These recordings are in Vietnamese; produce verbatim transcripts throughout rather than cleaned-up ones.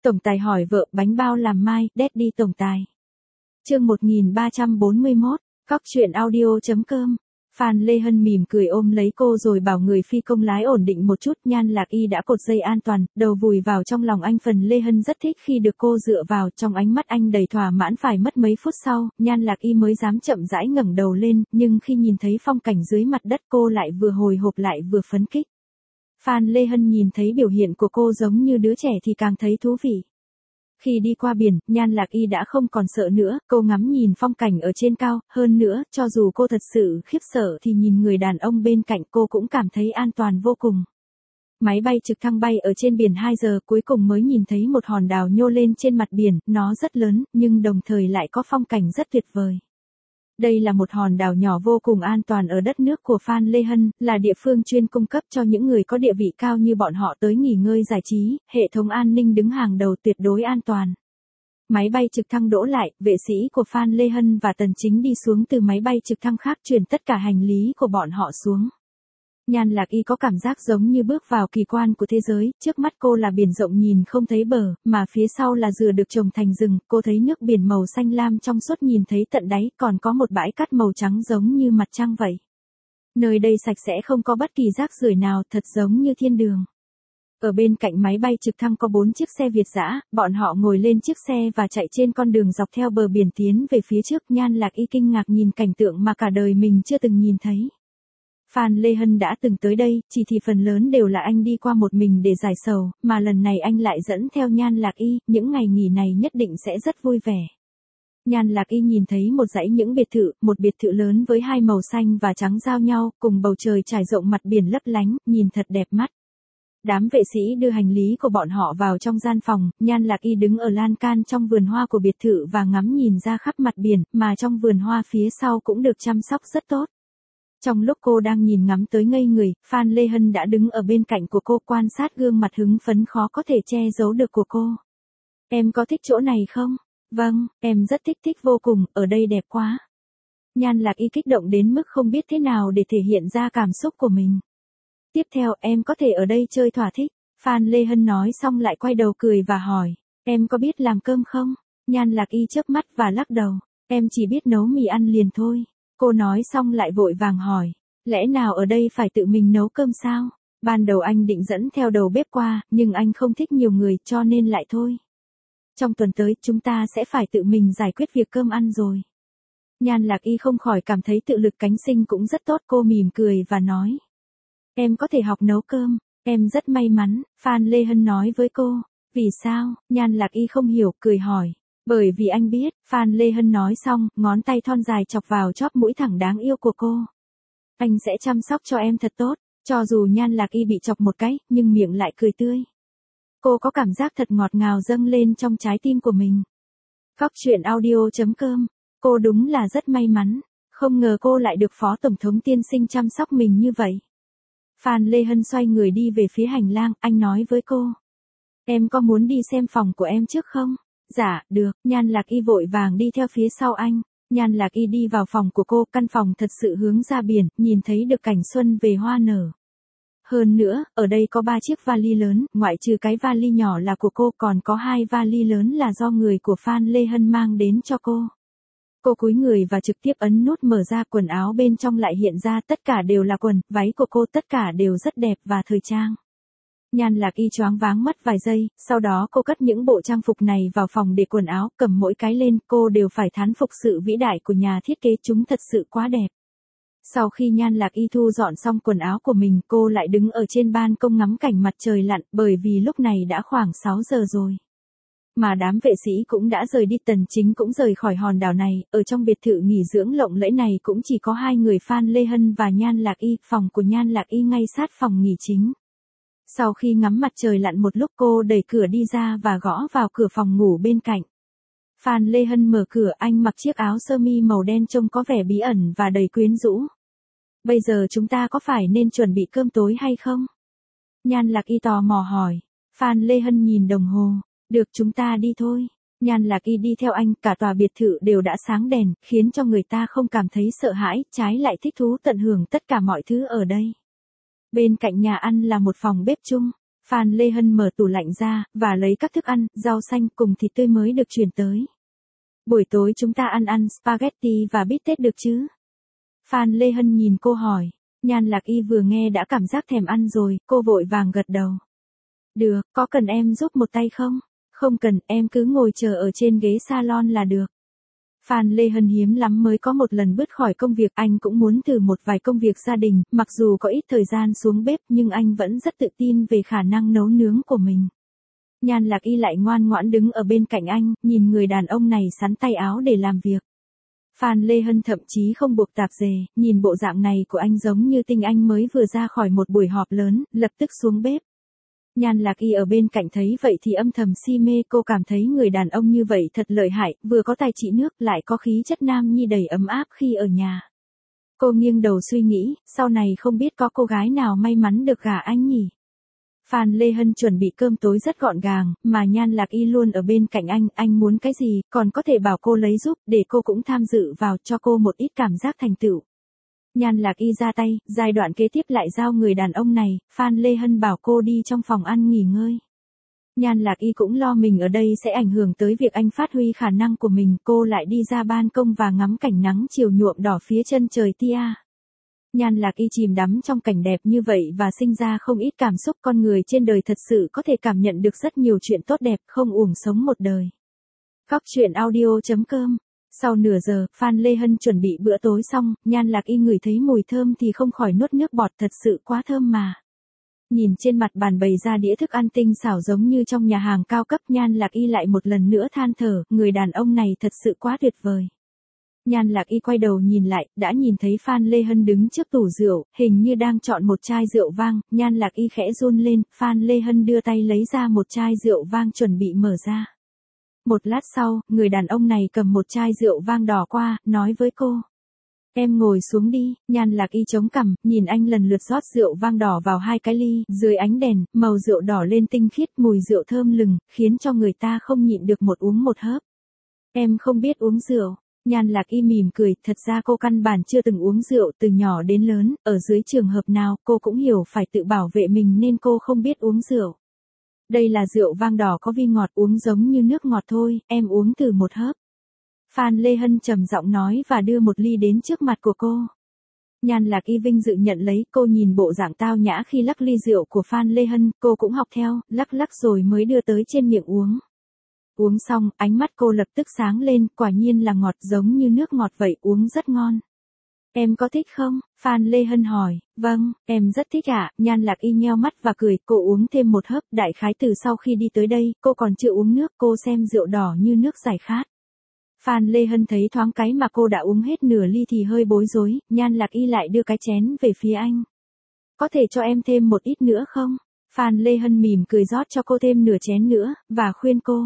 Tổng tài hỏi vợ bánh bao làm mai, Daddy tổng tài. Chương một nghìn ba trăm bốn mươi mốt, Cóc truyện audio chấm com. Phan Lê Hân mỉm cười ôm lấy cô rồi bảo người phi công lái ổn định một chút. Nhan Lạc Y đã cột dây an toàn, đầu vùi vào trong lòng anh. Phần Lê Hân rất thích khi được cô dựa vào, trong ánh mắt anh đầy thỏa mãn. Phải mất mấy phút sau, Nhan Lạc Y mới dám chậm rãi ngẩng đầu lên, nhưng khi nhìn thấy phong cảnh dưới mặt đất cô lại vừa hồi hộp lại vừa phấn khích. Phan Lê Hân nhìn thấy biểu hiện của cô giống như đứa trẻ thì càng thấy thú vị. Khi đi qua biển, Nhan Lạc Y đã không còn sợ nữa, cô ngắm nhìn phong cảnh ở trên cao, hơn nữa, cho dù cô thật sự khiếp sợ thì nhìn người đàn ông bên cạnh cô cũng cảm thấy an toàn vô cùng. Máy bay trực thăng bay ở trên biển hai giờ cuối cùng mới nhìn thấy một hòn đảo nhô lên trên mặt biển, nó rất lớn, nhưng đồng thời lại có phong cảnh rất tuyệt vời. Đây là một hòn đảo nhỏ vô cùng an toàn ở đất nước của Phan Lê Hân, là địa phương chuyên cung cấp cho những người có địa vị cao như bọn họ tới nghỉ ngơi giải trí, hệ thống an ninh đứng hàng đầu tuyệt đối an toàn. Máy bay trực thăng đỗ lại, vệ sĩ của Phan Lê Hân và Tần Chính đi xuống từ máy bay trực thăng khác chuyển tất cả hành lý của bọn họ xuống. Nhan Lạc Y có cảm giác giống như bước vào kỳ quan của thế giới, trước mắt cô là biển rộng nhìn không thấy bờ, mà phía sau là dừa được trồng thành rừng, cô thấy nước biển màu xanh lam trong suốt nhìn thấy tận đáy, còn có một bãi cát màu trắng giống như mặt trăng vậy. Nơi đây sạch sẽ không có bất kỳ rác rưởi nào, thật giống như thiên đường. Ở bên cạnh máy bay trực thăng có bốn chiếc xe Việt dã, bọn họ ngồi lên chiếc xe và chạy trên con đường dọc theo bờ biển tiến về phía trước. Nhan Lạc Y kinh ngạc nhìn cảnh tượng mà cả đời mình chưa từng nhìn thấy. Phan Lê Hân đã từng tới đây, chỉ thì phần lớn đều là anh đi qua một mình để giải sầu, mà lần này anh lại dẫn theo Nhan Lạc Y, những ngày nghỉ này nhất định sẽ rất vui vẻ. Nhan Lạc Y nhìn thấy một dãy những biệt thự, một biệt thự lớn với hai màu xanh và trắng giao nhau, cùng bầu trời trải rộng mặt biển lấp lánh, nhìn thật đẹp mắt. Đám vệ sĩ đưa hành lý của bọn họ vào trong gian phòng, Nhan Lạc Y đứng ở lan can trong vườn hoa của biệt thự và ngắm nhìn ra khắp mặt biển, mà trong vườn hoa phía sau cũng được chăm sóc rất tốt. Trong lúc cô đang nhìn ngắm tới ngây người, Phan Lê Hân đã đứng ở bên cạnh của cô quan sát gương mặt hứng phấn khó có thể che giấu được của cô. Em có thích chỗ này không? Vâng, em rất thích thích vô cùng, ở đây đẹp quá. Nhan Lạc Y kích động đến mức không biết thế nào để thể hiện ra cảm xúc của mình. Tiếp theo em có thể ở đây chơi thỏa thích. Phan Lê Hân nói xong lại quay đầu cười và hỏi, em có biết làm cơm không? Nhan Lạc Y chớp mắt và lắc đầu, em chỉ biết nấu mì ăn liền thôi. Cô nói xong lại vội vàng hỏi, lẽ nào ở đây phải tự mình nấu cơm sao? Ban đầu anh định dẫn theo đầu bếp qua, nhưng anh không thích nhiều người cho nên lại thôi. Trong tuần tới chúng ta sẽ phải tự mình giải quyết việc cơm ăn rồi. Nhan Lạc Y không khỏi cảm thấy tự lực cánh sinh cũng rất tốt, cô mỉm cười và nói. Em có thể học nấu cơm, em rất may mắn, Phan Lê Hân nói với cô. Vì sao? Nhan Lạc Y không hiểu, cười hỏi. Bởi vì anh biết, Phan Lê Hân nói xong, ngón tay thon dài chọc vào chóp mũi thẳng đáng yêu của cô. Anh sẽ chăm sóc cho em thật tốt, cho dù Nhan Lạc Y bị chọc một cái, nhưng miệng lại cười tươi. Cô có cảm giác thật ngọt ngào dâng lên trong trái tim của mình. Cóc truyện audio chấm com, cô đúng là rất may mắn, không ngờ cô lại được Phó Tổng thống tiên sinh chăm sóc mình như vậy. Phan Lê Hân xoay người đi về phía hành lang, anh nói với cô. Em có muốn đi xem phòng của em trước không? Dạ, được, Nhan Lạc Y vội vàng đi theo phía sau anh. Nhan Lạc Y đi vào phòng của cô, căn phòng thật sự hướng ra biển, nhìn thấy được cảnh xuân về hoa nở. Hơn nữa, ở đây có ba chiếc vali lớn, ngoại trừ cái vali nhỏ là của cô, còn có hai vali lớn là do người của Phan Lê Hân mang đến cho cô. Cô cúi người và trực tiếp ấn nút mở ra, quần áo bên trong lại hiện ra, tất cả đều là quần, váy của cô, tất cả đều rất đẹp và thời trang. Nhan Lạc Y choáng váng mất vài giây, sau đó cô cất những bộ trang phục này vào phòng để quần áo, cầm mỗi cái lên, cô đều phải thán phục sự vĩ đại của nhà thiết kế, chúng thật sự quá đẹp. Sau khi Nhan Lạc Y thu dọn xong quần áo của mình, cô lại đứng ở trên ban công ngắm cảnh mặt trời lặn, bởi vì lúc này đã khoảng sáu giờ rồi. Mà đám vệ sĩ cũng đã rời đi, Tần Chính cũng rời khỏi hòn đảo này, ở trong biệt thự nghỉ dưỡng lộng lẫy này cũng chỉ có hai người Phan Lê Hân và Nhan Lạc Y, phòng của Nhan Lạc Y ngay sát phòng nghỉ chính. Sau khi ngắm mặt trời lặn một lúc cô đẩy cửa đi ra và gõ vào cửa phòng ngủ bên cạnh. Phan Lê Hân mở cửa, anh mặc chiếc áo sơ mi màu đen trông có vẻ bí ẩn và đầy quyến rũ. Bây giờ chúng ta có phải nên chuẩn bị cơm tối hay không? Nhan Lạc Y tò mò hỏi. Phan Lê Hân nhìn đồng hồ. Được, chúng ta đi thôi. Nhan Lạc Y đi theo anh, cả tòa biệt thự đều đã sáng đèn, khiến cho người ta không cảm thấy sợ hãi, trái lại thích thú tận hưởng tất cả mọi thứ ở đây. Bên cạnh nhà ăn là một phòng bếp chung. Phan Lê Hân mở tủ lạnh ra, và lấy các thức ăn, rau xanh cùng thịt tươi mới được chuyển tới. Buổi tối chúng ta ăn ăn spaghetti và bít tết được chứ? Phan Lê Hân nhìn cô hỏi. Nhan Lạc Y vừa nghe đã cảm giác thèm ăn rồi, cô vội vàng gật đầu. Được, có cần em giúp một tay không? Không cần, em cứ ngồi chờ ở trên ghế salon là được. Phan Lê Hân hiếm lắm mới có một lần bứt khỏi công việc, anh cũng muốn thử một vài công việc gia đình, mặc dù có ít thời gian xuống bếp nhưng anh vẫn rất tự tin về khả năng nấu nướng của mình. Nhan Lạc Y lại ngoan ngoãn đứng ở bên cạnh anh, nhìn người đàn ông này sắn tay áo để làm việc. Phan Lê Hân thậm chí không buộc tạp dề, nhìn bộ dạng này của anh giống như tinh anh mới vừa ra khỏi một buổi họp lớn, lập tức xuống bếp. Nhan Lạc Y ở bên cạnh thấy vậy thì âm thầm si mê, cô cảm thấy người đàn ông như vậy thật lợi hại, vừa có tài trị nước lại có khí chất nam nhi đầy ấm áp khi ở nhà. Cô nghiêng đầu suy nghĩ, sau này không biết có cô gái nào may mắn được gả anh nhỉ. Phan Lê Hân chuẩn bị cơm tối rất gọn gàng, mà Nhan Lạc Y luôn ở bên cạnh anh, anh muốn cái gì, còn có thể bảo cô lấy giúp, để cô cũng tham dự vào, cho cô một ít cảm giác thành tựu. Nhan Lạc Y ra tay, giai đoạn kế tiếp lại giao người đàn ông này, Phan Lê Hân bảo cô đi trong phòng ăn nghỉ ngơi. Nhan Lạc Y cũng lo mình ở đây sẽ ảnh hưởng tới việc anh phát huy khả năng của mình, cô lại đi ra ban công và ngắm cảnh nắng chiều nhuộm đỏ phía chân trời tia. Nhan Lạc Y chìm đắm trong cảnh đẹp như vậy và sinh ra không ít cảm xúc, con người trên đời thật sự có thể cảm nhận được rất nhiều chuyện tốt đẹp, không uổng sống một đời. Góc truyện audio chấm com. Sau nửa giờ, Phan Lê Hân chuẩn bị bữa tối xong, Nhan Lạc Y ngửi thấy mùi thơm thì không khỏi nuốt nước bọt, thật sự quá thơm mà. Nhìn trên mặt bàn bày ra đĩa thức ăn tinh xảo giống như trong nhà hàng cao cấp, Nhan Lạc Y lại một lần nữa than thở, người đàn ông này thật sự quá tuyệt vời. Nhan Lạc Y quay đầu nhìn lại, đã nhìn thấy Phan Lê Hân đứng trước tủ rượu, hình như đang chọn một chai rượu vang, Nhan Lạc Y khẽ run lên, Phan Lê Hân đưa tay lấy ra một chai rượu vang chuẩn bị mở ra. Một lát sau, người đàn ông này cầm một chai rượu vang đỏ qua, nói với cô. Em ngồi xuống đi. Nhan Lạc Y chống cằm, nhìn anh lần lượt rót rượu vang đỏ vào hai cái ly, dưới ánh đèn, màu rượu đỏ lên tinh khiết, mùi rượu thơm lừng, khiến cho người ta không nhịn được một uống một hớp. Em không biết uống rượu. Nhan Lạc Y mỉm cười, thật ra cô căn bản chưa từng uống rượu, từ nhỏ đến lớn, ở dưới trường hợp nào cô cũng hiểu phải tự bảo vệ mình nên cô không biết uống rượu. Đây là rượu vang đỏ có vi ngọt, uống giống như nước ngọt thôi, em uống thử một hớp. Phan Lê Hân trầm giọng nói và đưa một ly đến trước mặt của cô. Nhan Lạc Y vinh dự nhận lấy, cô nhìn bộ dạng tao nhã khi lắc ly rượu của Phan Lê Hân, cô cũng học theo, lắc lắc rồi mới đưa tới trên miệng uống. Uống xong, ánh mắt cô lập tức sáng lên, quả nhiên là ngọt giống như nước ngọt vậy, uống rất ngon. Em có thích không? Phan Lê Hân hỏi. Vâng, em rất thích ạ. Nhan Lạc Y nheo mắt và cười, cô uống thêm một hớp, đại khái từ sau khi đi tới đây, cô còn chưa uống nước, cô xem rượu đỏ như nước giải khát. Phan Lê Hân thấy thoáng cái mà cô đã uống hết nửa ly thì hơi bối rối, Nhan Lạc Y lại đưa cái chén về phía anh. Có thể cho em thêm một ít nữa không? Phan Lê Hân mỉm cười rót cho cô thêm nửa chén nữa, và khuyên cô.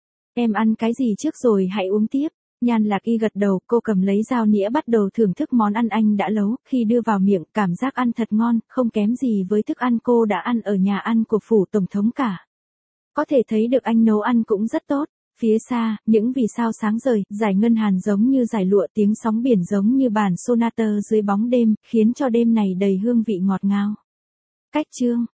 Em ăn cái gì trước rồi hãy uống tiếp. Nhan Lạc Y gật đầu, cô cầm lấy dao nĩa bắt đầu thưởng thức món ăn anh đã nấu, khi đưa vào miệng, cảm giác ăn thật ngon, không kém gì với thức ăn cô đã ăn ở nhà ăn của phủ tổng thống cả. Có thể thấy được anh nấu ăn cũng rất tốt. Phía xa, những vì sao sáng rời, dải ngân hàn giống như dải lụa, tiếng sóng biển giống như bản sonata dưới bóng đêm, khiến cho đêm này đầy hương vị ngọt ngào. Cách chương